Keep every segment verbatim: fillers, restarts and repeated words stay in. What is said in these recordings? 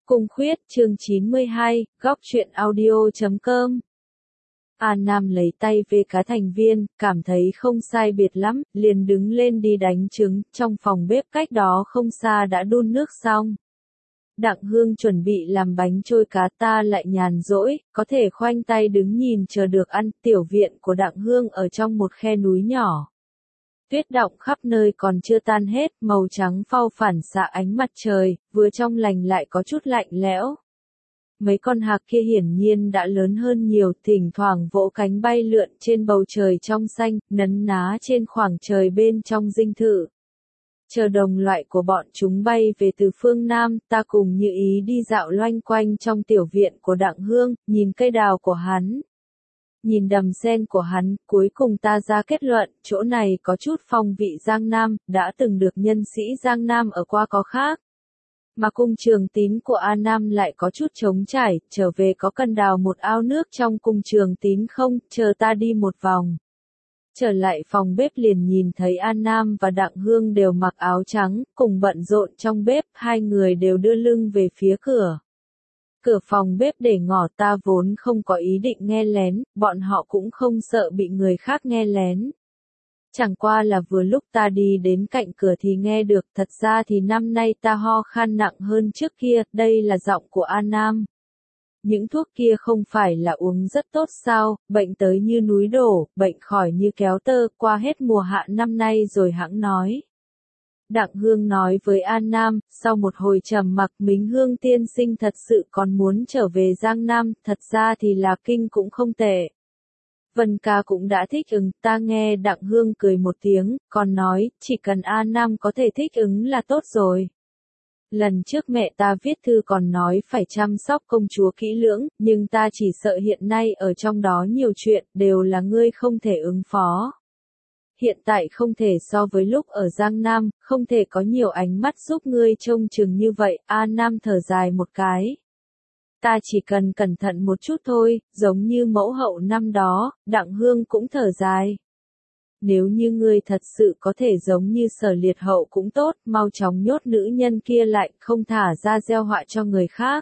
Cung Khuyết, chương chín mươi hai, góc truyện audio chấm com. An Nam lấy tay về cá thành viên, cảm thấy không sai biệt lắm, liền đứng lên đi đánh trứng, trong phòng bếp cách đó không xa đã đun nước xong. Đặng Hương chuẩn bị làm bánh trôi cá, ta lại nhàn rỗi, có thể khoanh tay đứng nhìn chờ được ăn. Tiểu viện của Đặng Hương ở trong một khe núi nhỏ. Tuyết đọng khắp nơi còn chưa tan hết, màu trắng phau phản xạ ánh mặt trời, vừa trong lành lại có chút lạnh lẽo. Mấy con hạc kia hiển nhiên đã lớn hơn nhiều, thỉnh thoảng vỗ cánh bay lượn trên bầu trời trong xanh, nấn ná trên khoảng trời bên trong dinh thự. Chờ đồng loại của bọn chúng bay về từ phương Nam, ta cùng Như Ý đi dạo loanh quanh trong tiểu viện của Đặng Hương, nhìn cây đào của hắn. Nhìn đầm sen của hắn, cuối cùng ta ra kết luận, chỗ này có chút phong vị Giang Nam, đã từng được nhân sĩ Giang Nam ở qua có khác. Mà cung Trường Tín của A Nam lại có chút trống trải, trở về có cần đào một ao nước trong cung Trường Tín không, chờ ta đi một vòng. Trở lại phòng bếp liền nhìn thấy An Nam và Đặng Hương đều mặc áo trắng, cùng bận rộn trong bếp, hai người đều đưa lưng về phía cửa. Cửa phòng bếp để ngỏ, ta vốn không có ý định nghe lén, bọn họ cũng không sợ bị người khác nghe lén. Chẳng qua là vừa lúc ta đi đến cạnh cửa thì nghe được, thật ra thì năm nay ta ho khan nặng hơn trước kia, đây là giọng của An Nam. Những thuốc kia không phải là uống rất tốt sao, bệnh tới như núi đổ, bệnh khỏi như kéo tơ, qua hết mùa hạ năm nay rồi hãng nói. Đặng Hương nói với An Nam, sau một hồi trầm mặc, Mính Hương tiên sinh thật sự còn muốn trở về Giang Nam, thật ra thì là kinh cũng không tệ. Vân ca cũng đã thích ứng, ta nghe Đặng Hương cười một tiếng, còn nói, chỉ cần An Nam có thể thích ứng là tốt rồi. Lần trước mẹ ta viết thư còn nói phải chăm sóc công chúa kỹ lưỡng, nhưng ta chỉ sợ hiện nay ở trong đó nhiều chuyện, đều là ngươi không thể ứng phó. Hiện tại không thể so với lúc ở Giang Nam, không thể có nhiều ánh mắt giúp ngươi trông chừng như vậy, An Nam thở dài một cái. Ta chỉ cần cẩn thận một chút thôi, giống như mẫu hậu năm đó, Đặng Hương cũng thở dài. Nếu như ngươi thật sự có thể giống như Sở Liệt hậu cũng tốt, mau chóng nhốt nữ nhân kia lại, không thả ra gieo họa cho người khác.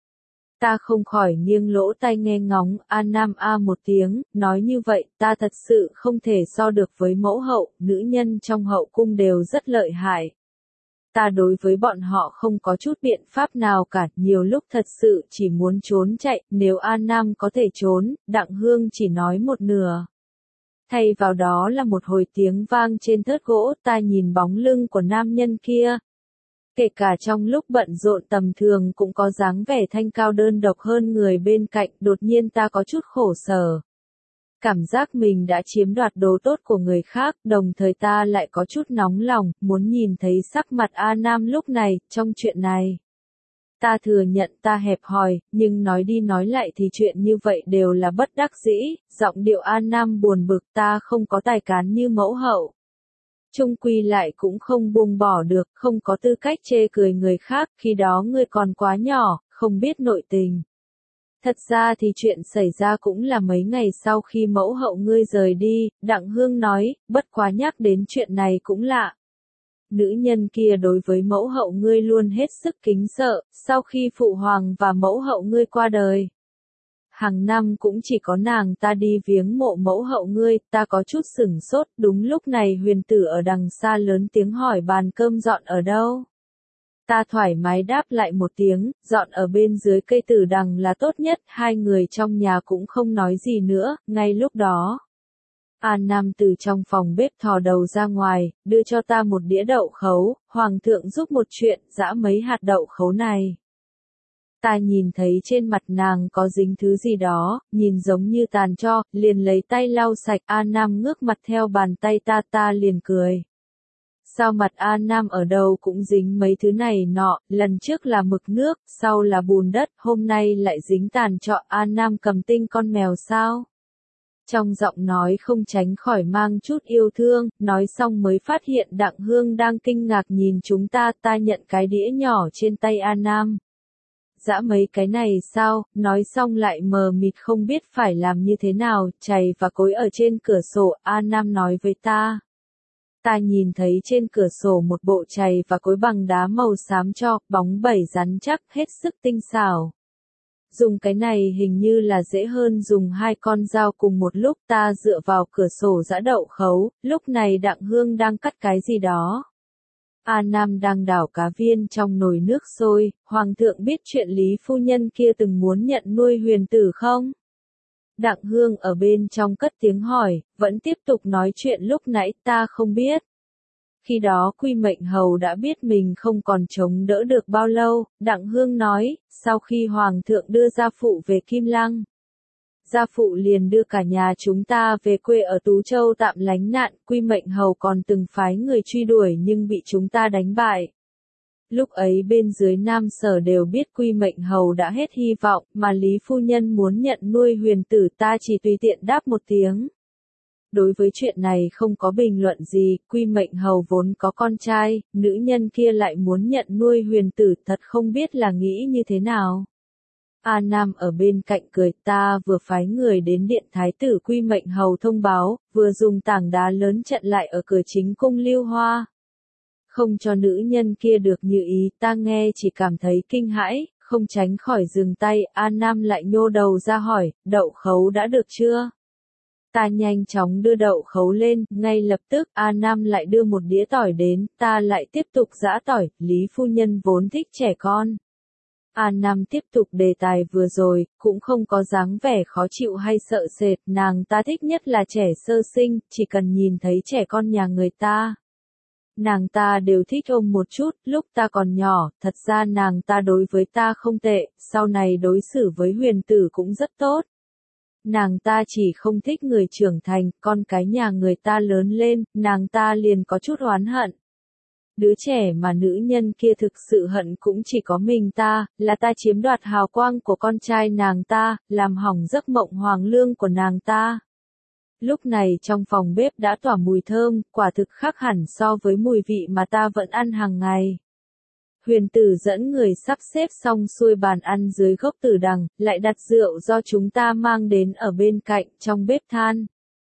Ta không khỏi nghiêng lỗ tai nghe ngóng, An Nam a một tiếng, nói như vậy, ta thật sự không thể so được với mẫu hậu, nữ nhân trong hậu cung đều rất lợi hại. Ta đối với bọn họ không có chút biện pháp nào cả, nhiều lúc thật sự chỉ muốn trốn chạy, nếu An Nam có thể trốn, Đặng Hương chỉ nói một nửa. Thay vào đó là một hồi tiếng vang trên thớt gỗ, ta nhìn bóng lưng của nam nhân kia. Kể cả trong lúc bận rộn tầm thường cũng có dáng vẻ thanh cao đơn độc hơn người bên cạnh, đột nhiên ta có chút khổ sở. Cảm giác mình đã chiếm đoạt đồ tốt của người khác, đồng thời ta lại có chút nóng lòng, muốn nhìn thấy sắc mặt A Nam lúc này, trong chuyện này. Ta thừa nhận ta hẹp hòi, nhưng nói đi nói lại thì chuyện như vậy đều là bất đắc dĩ, giọng điệu An Nam buồn bực, ta không có tài cán như mẫu hậu. Chung quy lại cũng không buông bỏ được, không có tư cách chê cười người khác, khi đó ngươi còn quá nhỏ, không biết nội tình. Thật ra thì chuyện xảy ra cũng là mấy ngày sau khi mẫu hậu ngươi rời đi, Đặng Hương nói, bất quá nhắc đến chuyện này cũng lạ. Nữ nhân kia đối với mẫu hậu ngươi luôn hết sức kính sợ, sau khi phụ hoàng và mẫu hậu ngươi qua đời. Hàng năm cũng chỉ có nàng ta đi viếng mộ mẫu hậu ngươi, ta có chút sửng sốt, đúng lúc này Huyền Tử ở đằng xa lớn tiếng hỏi bàn cơm dọn ở đâu. Ta thoải mái đáp lại một tiếng, dọn ở bên dưới cây tử đằng là tốt nhất, hai người trong nhà cũng không nói gì nữa, ngay lúc đó. An Nam từ trong phòng bếp thò đầu ra ngoài, đưa cho ta một đĩa đậu khấu, hoàng thượng giúp một chuyện, giã mấy hạt đậu khấu này. Ta nhìn thấy trên mặt nàng có dính thứ gì đó, nhìn giống như tàn tro, liền lấy tay lau sạch, An Nam ngước mặt theo bàn tay ta, ta liền cười. Sao mặt An Nam ở đâu cũng dính mấy thứ này nọ, lần trước là mực nước, sau là bùn đất, hôm nay lại dính tàn trọ, An Nam cầm tinh con mèo sao? Trong giọng nói không tránh khỏi mang chút yêu thương, nói xong mới phát hiện Đặng Hương đang kinh ngạc nhìn chúng ta, ta nhận cái đĩa nhỏ trên tay An Nam. Dã mấy cái này sao, nói xong lại mờ mịt không biết phải làm như thế nào, chày và cối ở trên cửa sổ, An Nam nói với ta. Ta nhìn thấy trên cửa sổ một bộ chày và cối bằng đá màu xám cho, bóng bẩy rắn chắc, hết sức tinh xảo. Dùng cái này hình như là dễ hơn dùng hai con dao cùng một lúc. Ta dựa vào cửa sổ giã đậu khấu, lúc này Đặng Hương đang cắt cái gì đó. A Nam đang đảo cá viên trong nồi nước sôi. Hoàng thượng biết chuyện Lý phu nhân kia từng muốn nhận nuôi Huyền Tử không? Đặng Hương ở bên trong cất tiếng hỏi, vẫn tiếp tục nói chuyện lúc nãy. Ta không biết. Khi đó Quy Mệnh Hầu đã biết mình không còn chống đỡ được bao lâu. Đặng Hương nói, sau khi Hoàng thượng đưa gia phụ về Kim Lăng, gia phụ liền đưa cả nhà chúng ta về quê ở Tú Châu tạm lánh nạn. Quy Mệnh Hầu còn từng phái người truy đuổi nhưng bị chúng ta đánh bại. Lúc ấy bên dưới Nam Sở đều biết Quy Mệnh Hầu đã hết hy vọng, mà Lý phu nhân muốn nhận nuôi Huyền Tử. Ta chỉ tùy tiện đáp một tiếng. Đối với chuyện này không có bình luận gì. Quy Mệnh Hầu vốn có con trai, nữ nhân kia lại muốn nhận nuôi Huyền Tử, thật không biết là nghĩ như thế nào. A Nam ở bên cạnh cười, ta vừa phái người đến điện thái tử Quy Mệnh Hầu thông báo, vừa dùng tảng đá lớn chặn lại ở cửa chính cung Lưu Hoa. Không cho nữ nhân kia được như ý. Ta nghe chỉ cảm thấy kinh hãi, không tránh khỏi dừng tay. A Nam lại nhô đầu ra hỏi, đậu khấu đã được chưa? Ta nhanh chóng đưa đậu khấu lên, ngay lập tức A Nam lại đưa một đĩa tỏi đến. Ta lại tiếp tục giã tỏi. Lý phu nhân vốn thích trẻ con. A Nam tiếp tục đề tài vừa rồi, cũng không có dáng vẻ khó chịu hay sợ sệt. Nàng ta thích nhất là trẻ sơ sinh, chỉ cần nhìn thấy trẻ con nhà người ta, nàng ta đều thích ôm một chút. Lúc ta còn nhỏ, thật ra nàng ta đối với ta không tệ, sau này đối xử với Huyền Tử cũng rất tốt. Nàng ta chỉ không thích người trưởng thành, con cái nhà người ta lớn lên, nàng ta liền có chút oán hận. Đứa trẻ mà nữ nhân kia thực sự hận cũng chỉ có mình ta, là ta chiếm đoạt hào quang của con trai nàng ta, làm hỏng giấc mộng hoàng lương của nàng ta. Lúc này trong phòng bếp đã tỏa mùi thơm, quả thực khác hẳn so với mùi vị mà ta vẫn ăn hàng ngày. Huyền Tử dẫn người sắp xếp xong xuôi bàn ăn dưới gốc tử đằng, lại đặt rượu do chúng ta mang đến ở bên cạnh, trong bếp than.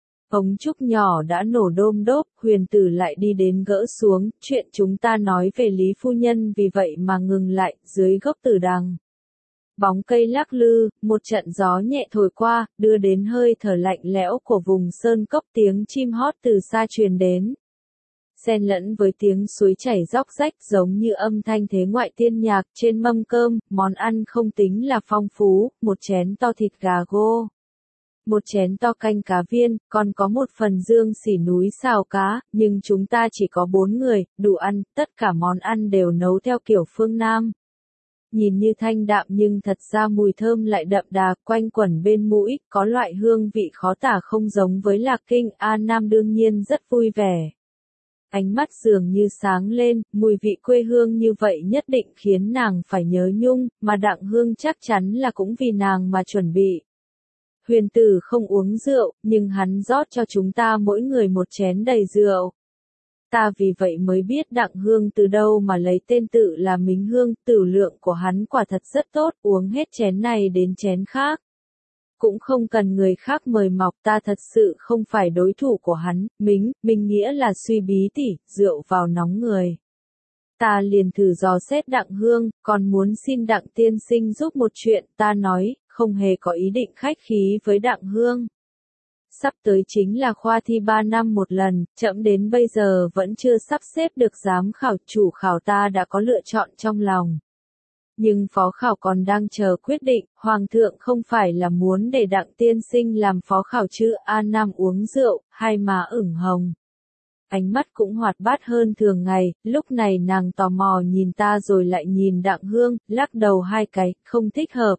Ống trúc nhỏ đã nổ đôm đốp, Huyền Tử lại đi đến gỡ xuống, chuyện chúng ta nói về Lý phu nhân vì vậy mà ngừng lại, dưới gốc tử đằng. Bóng cây lắc lư, một trận gió nhẹ thổi qua, đưa đến hơi thở lạnh lẽo của vùng sơn cốc. Tiếng chim hót từ xa truyền đến, xen lẫn với tiếng suối chảy róc rách, giống như âm thanh thế ngoại tiên nhạc. Trên mâm cơm, món ăn không tính là phong phú, một chén to thịt gà gô, một chén to canh cá viên, còn có một phần dương xỉ núi xào cá, nhưng chúng ta chỉ có bốn người, đủ ăn. Tất cả món ăn đều nấu theo kiểu phương Nam. Nhìn như thanh đạm nhưng thật ra mùi thơm lại đậm đà, quanh quẩn bên mũi, có loại hương vị khó tả không giống với Lạc Kinh. A Nam đương nhiên rất vui vẻ. Ánh mắt dường như sáng lên, mùi vị quê hương như vậy nhất định khiến nàng phải nhớ nhung, mà Đặng Hương chắc chắn là cũng vì nàng mà chuẩn bị. Huyền Tử không uống rượu, nhưng hắn rót cho chúng ta mỗi người một chén đầy rượu. Ta vì vậy mới biết Đặng Hương từ đâu mà lấy tên tự là Mính Hương. Tửu lượng của hắn quả thật rất tốt, uống hết chén này đến chén khác. Cũng không cần người khác mời mọc, ta thật sự không phải đối thủ của hắn. Mính, Minh nghĩa là suy bí tỉ, rượu vào nóng người. Ta liền thử dò xét Đặng Hương, còn muốn xin Đặng tiên sinh giúp một chuyện. Ta nói, không hề có ý định khách khí với Đặng Hương. Sắp tới chính là khoa thi ba năm một lần, chậm đến bây giờ vẫn chưa sắp xếp được giám khảo. Chủ khảo ta đã có lựa chọn trong lòng, nhưng phó khảo còn đang chờ quyết định. Hoàng thượng không phải là muốn để Đặng tiên sinh làm phó khảo chứ? A Nam uống rượu, hai má ửng hồng, ánh mắt cũng hoạt bát hơn thường ngày. Lúc này nàng tò mò nhìn ta rồi lại nhìn Đặng Hương, lắc đầu hai cái, không thích hợp.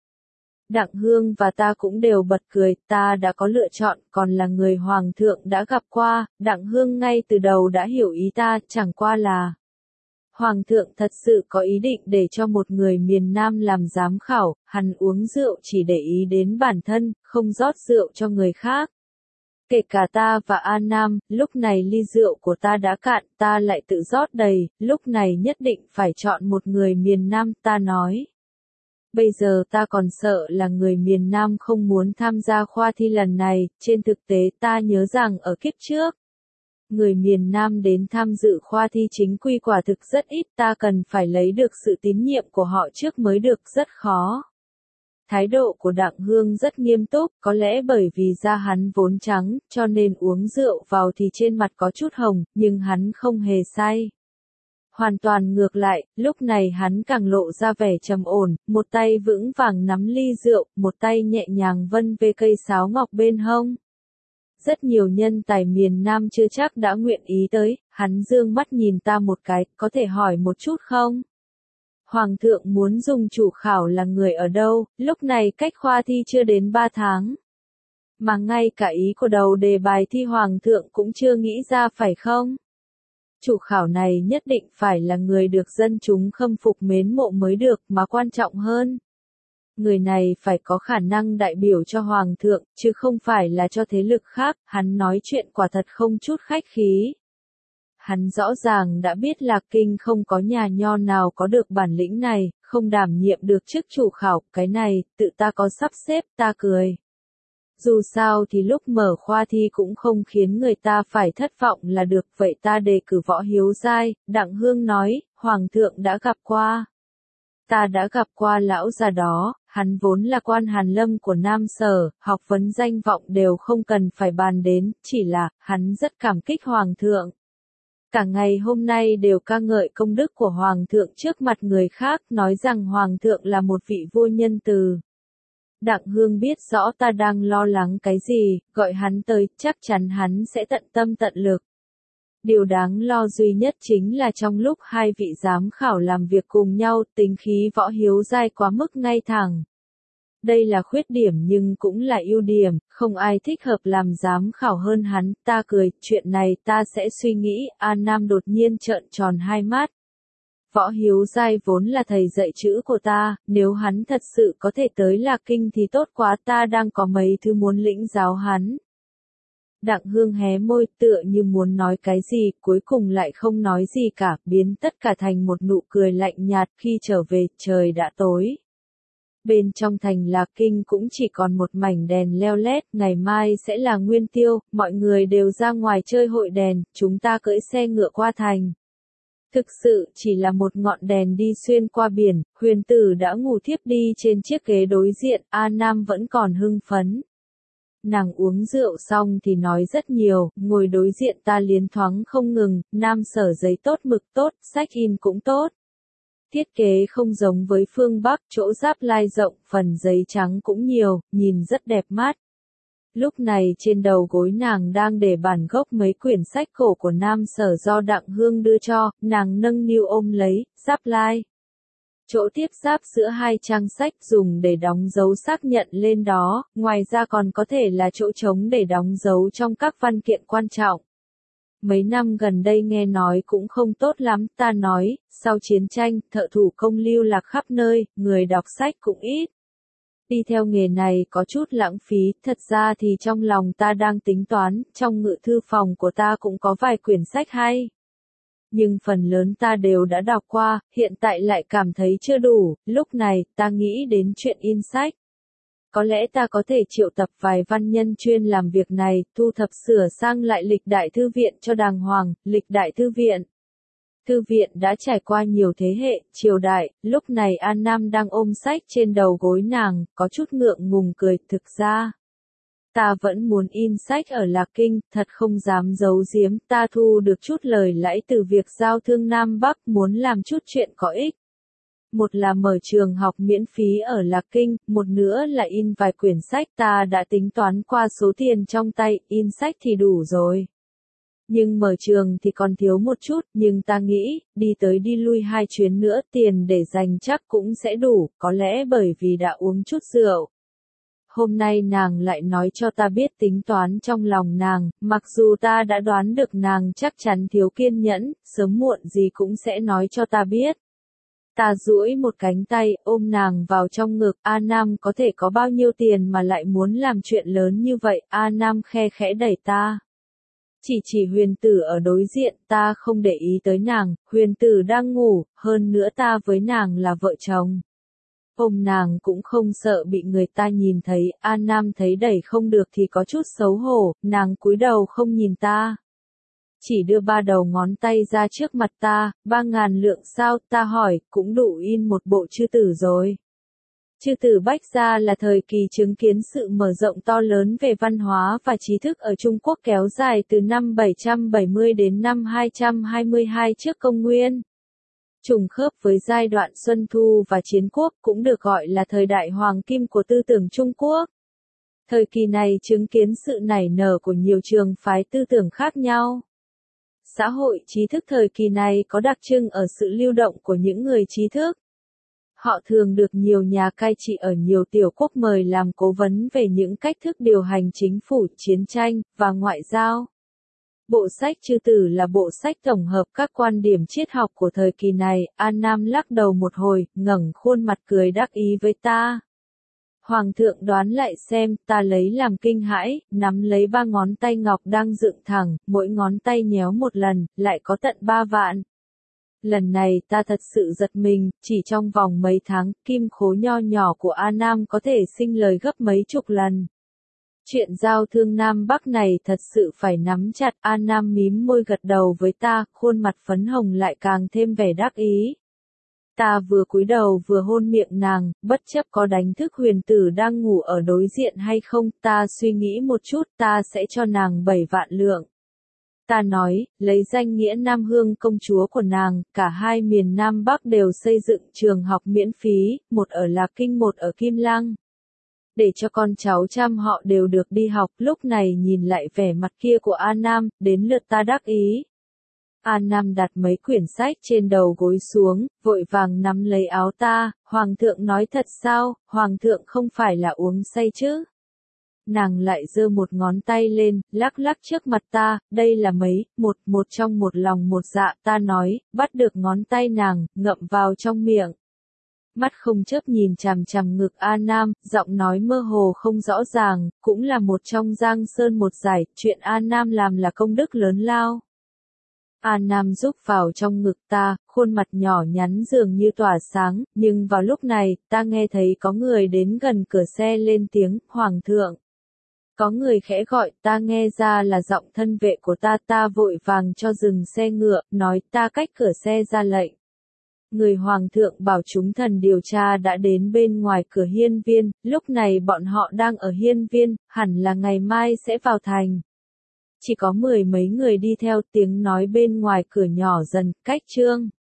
Đặng Hương và ta cũng đều bật cười. Ta đã có lựa chọn, còn là người hoàng thượng đã gặp qua. Đặng Hương ngay từ đầu đã hiểu ý ta, chẳng qua là hoàng thượng thật sự có ý định để cho một người miền Nam làm giám khảo. Hắn uống rượu chỉ để ý đến bản thân, không rót rượu cho người khác. Kể cả ta và A Nam, lúc này ly rượu của ta đã cạn, ta lại tự rót đầy. Lúc này nhất định phải chọn một người miền Nam. Ta nói, bây giờ ta còn sợ là người miền Nam không muốn tham gia khoa thi lần này. Trên thực tế ta nhớ rằng ở kiếp trước, Người miền Nam đến tham dự khoa thi chính quy quả thực rất ít, ta cần phải lấy được sự tín nhiệm của họ trước mới được, rất khó. Thái độ của Đặng Hương rất nghiêm túc, có lẽ bởi vì da hắn vốn trắng, cho nên uống rượu vào thì trên mặt có chút hồng, nhưng hắn không hề say. Hoàn toàn ngược lại, lúc này hắn càng lộ ra vẻ trầm ổn, một tay vững vàng nắm ly rượu, một tay nhẹ nhàng vân về cây sáo ngọc bên hông. Rất nhiều nhân tài miền Nam chưa chắc đã nguyện ý tới, hắn dương mắt nhìn ta một cái, có thể hỏi một chút không? Hoàng thượng muốn dùng chủ khảo là người ở đâu, lúc này cách khoa thi chưa đến ba tháng. Mà ngay cả ý của đầu đề bài thi Hoàng thượng cũng chưa nghĩ ra phải không? Chủ khảo này nhất định phải là người được dân chúng khâm phục mến mộ mới được, mà quan trọng hơn. Người này phải có khả năng đại biểu cho Hoàng thượng, chứ không phải là cho thế lực khác, hắn nói chuyện quả thật không chút khách khí. Hắn rõ ràng đã biết Lạc Kinh không có nhà nho nào có được bản lĩnh này, không đảm nhiệm được chức chủ khảo, cái này, tự ta có sắp xếp, ta cười. Dù sao thì lúc mở khoa thi cũng không khiến người ta phải thất vọng là được, vậy ta đề cử Võ Hiếu Giai, Đặng Hương nói, Hoàng thượng đã gặp qua. Ta đã gặp qua lão già đó, hắn vốn là quan hàn lâm của Nam Sở, học vấn danh vọng đều không cần phải bàn đến, chỉ là, hắn rất cảm kích Hoàng thượng. Cả ngày hôm nay đều ca ngợi công đức của Hoàng thượng trước mặt người khác, nói rằng Hoàng thượng là một vị vua nhân từ. Đặng Hương biết rõ ta đang lo lắng cái gì, gọi hắn tới, chắc chắn hắn sẽ tận tâm tận lực. Điều đáng lo duy nhất chính là trong lúc hai vị giám khảo làm việc cùng nhau, tính khí Võ Hiếu Giai quá mức ngay thẳng. Đây là khuyết điểm nhưng cũng là ưu điểm, không ai thích hợp làm giám khảo hơn hắn, ta cười, chuyện này ta sẽ suy nghĩ, An Nam đột nhiên trợn tròn hai mắt. Võ Hiếu Giai vốn là thầy dạy chữ của ta, nếu hắn thật sự có thể tới Lạc Kinh thì tốt quá, ta đang có mấy thứ muốn lĩnh giáo hắn. Đặng Hương hé môi tựa như muốn nói cái gì, cuối cùng lại không nói gì cả, biến tất cả thành một nụ cười lạnh nhạt. Khi trở về, trời đã tối. Bên trong thành Lạc Kinh cũng chỉ còn một mảnh đèn leo lét, ngày mai sẽ là Nguyên Tiêu, mọi người đều ra ngoài chơi hội đèn, chúng ta cưỡi xe ngựa qua thành. Thực sự chỉ là một ngọn đèn đi xuyên qua biển, Huyền Tử đã ngủ thiếp đi trên chiếc ghế đối diện, A Nam vẫn còn hưng phấn. Nàng uống rượu xong thì nói rất nhiều, ngồi đối diện ta liến thoáng không ngừng, Nam Sở giấy tốt mực tốt, sách in cũng tốt. Thiết kế không giống với phương Bắc, chỗ giáp lai rộng, phần giấy trắng cũng nhiều, nhìn rất đẹp mắt. Lúc này trên đầu gối nàng đang để bản gốc mấy quyển sách cổ của Nam Sở do Đặng Hương đưa cho, nàng nâng niu ôm lấy, giáp lai. Chỗ tiếp giáp giữa hai trang sách dùng để đóng dấu xác nhận lên đó, ngoài ra còn có thể là chỗ trống để đóng dấu trong các văn kiện quan trọng. Mấy năm gần đây nghe nói cũng không tốt lắm, ta nói, sau chiến tranh, thợ thủ công lưu lạc khắp nơi, người đọc sách cũng ít. Đi theo nghề này có chút lãng phí, thật ra thì trong lòng ta đang tính toán, trong ngự thư phòng của ta cũng có vài quyển sách hay. Nhưng phần lớn ta đều đã đọc qua, hiện tại lại cảm thấy chưa đủ, lúc này, ta nghĩ đến chuyện in sách. Có lẽ ta có thể triệu tập vài văn nhân chuyên làm việc này, thu thập sửa sang lại lịch đại thư viện cho đàng hoàng, lịch đại thư viện. Thư viện đã trải qua nhiều thế hệ, triều đại, lúc này An Nam đang ôm sách trên đầu gối nàng, có chút ngượng ngùng cười, thực ra. Ta vẫn muốn in sách ở Lạc Kinh, thật không dám giấu giếm, ta thu được chút lời lãi từ việc giao thương Nam Bắc, muốn làm chút chuyện có ích. Một là mở trường học miễn phí ở Lạc Kinh, một nữa là in vài quyển sách, ta đã tính toán qua số tiền trong tay, in sách thì đủ rồi. Nhưng mở trường thì còn thiếu một chút, nhưng ta nghĩ, đi tới đi lui hai chuyến nữa, tiền để dành chắc cũng sẽ đủ, có lẽ bởi vì đã uống chút rượu. Hôm nay nàng lại nói cho ta biết tính toán trong lòng nàng, mặc dù ta đã đoán được nàng chắc chắn thiếu kiên nhẫn, sớm muộn gì cũng sẽ nói cho ta biết. Ta duỗi một cánh tay, ôm nàng vào trong ngực, A Nam có thể có bao nhiêu tiền mà lại muốn làm chuyện lớn như vậy, A Nam khe khẽ đẩy ta. Chỉ chỉ Huyền Tử ở đối diện, ta không để ý tới nàng, Huyền Tử đang ngủ, hơn nữa ta với nàng là vợ chồng. Ôm nàng cũng không sợ bị người ta nhìn thấy, An Nam thấy đẩy không được thì có chút xấu hổ, nàng cúi đầu không nhìn ta. chỉ đưa ba đầu ngón tay ra trước mặt ta, ba ngàn lượng sao, ta hỏi, cũng đủ in một bộ chư tử rồi. Chư tử Bách gia là thời kỳ chứng kiến sự mở rộng to lớn về văn hóa và trí thức ở Trung Quốc kéo dài từ năm bảy trăm bảy mươi đến năm hai trăm hai mươi hai trước công nguyên. Trùng khớp với giai đoạn Xuân Thu và Chiến Quốc, cũng được gọi là thời đại hoàng kim của tư tưởng Trung Quốc. Thời kỳ này chứng kiến sự nảy nở của nhiều trường phái tư tưởng khác nhau. Xã hội trí thức thời kỳ này có đặc trưng ở sự lưu động của những người trí thức. Họ thường được nhiều nhà cai trị ở nhiều tiểu quốc mời làm cố vấn về những cách thức điều hành chính phủ, chiến tranh, và ngoại giao. Bộ sách Chư Tử là bộ sách tổng hợp các quan điểm triết học của thời kỳ này. An Nam lắc đầu một hồi, ngẩng khuôn mặt cười đắc ý với ta. Hoàng thượng đoán lại xem, ta lấy làm kinh hãi, nắm lấy ba ngón tay ngọc đang dựng thẳng, mỗi ngón tay nhéo một lần, lại có tận ba vạn. Lần này ta thật sự giật mình, chỉ trong vòng mấy tháng, kim khố nho nhỏ của A Nam có thể sinh lời gấp mấy chục lần. Chuyện giao thương Nam Bắc này thật sự phải nắm chặt. A Nam mím môi gật đầu với ta, khuôn mặt phấn hồng lại càng thêm vẻ đắc ý. Ta vừa cúi đầu vừa hôn miệng nàng, bất chấp có đánh thức huyền tử đang ngủ ở đối diện hay không, ta suy nghĩ một chút, ta sẽ cho nàng bảy vạn lượng. Ta nói, lấy danh nghĩa Nam Hương công chúa của nàng, cả hai miền Nam Bắc đều xây dựng trường học miễn phí, một ở Lạc Kinh một ở Kim Lăng. Để cho con cháu chăm họ đều được đi học. Lúc này nhìn lại vẻ mặt kia của A Nam, đến lượt ta đắc ý. A Nam đặt mấy quyển sách trên đầu gối xuống, vội vàng nắm lấy áo ta, Hoàng thượng nói thật sao, Hoàng thượng không phải là uống say chứ. Nàng lại giơ một ngón tay lên, lắc lắc trước mặt ta, đây là mấy, một, một trong một lòng một dạ, ta nói, bắt được ngón tay nàng, ngậm vào trong miệng. Mắt không chớp nhìn chằm chằm ngực A Nam, giọng nói mơ hồ không rõ ràng, cũng là một trong giang sơn một giải, chuyện A Nam làm là công đức lớn lao. A Nam rúc vào trong ngực ta, khuôn mặt nhỏ nhắn dường như tỏa sáng, nhưng vào lúc này, ta nghe thấy có người đến gần cửa xe lên tiếng, Hoàng thượng. Có người khẽ gọi, ta nghe ra là giọng thân vệ của ta, ta vội vàng cho dừng xe ngựa, nói ta cách cửa xe ra lệnh. Người Hoàng thượng bảo chúng thần điều tra đã đến bên ngoài cửa hiên viên, lúc này bọn họ đang ở hiên viên, hẳn là ngày mai sẽ vào thành. Chỉ có mười mấy người đi theo, tiếng nói bên ngoài cửa nhỏ dần, cách trương.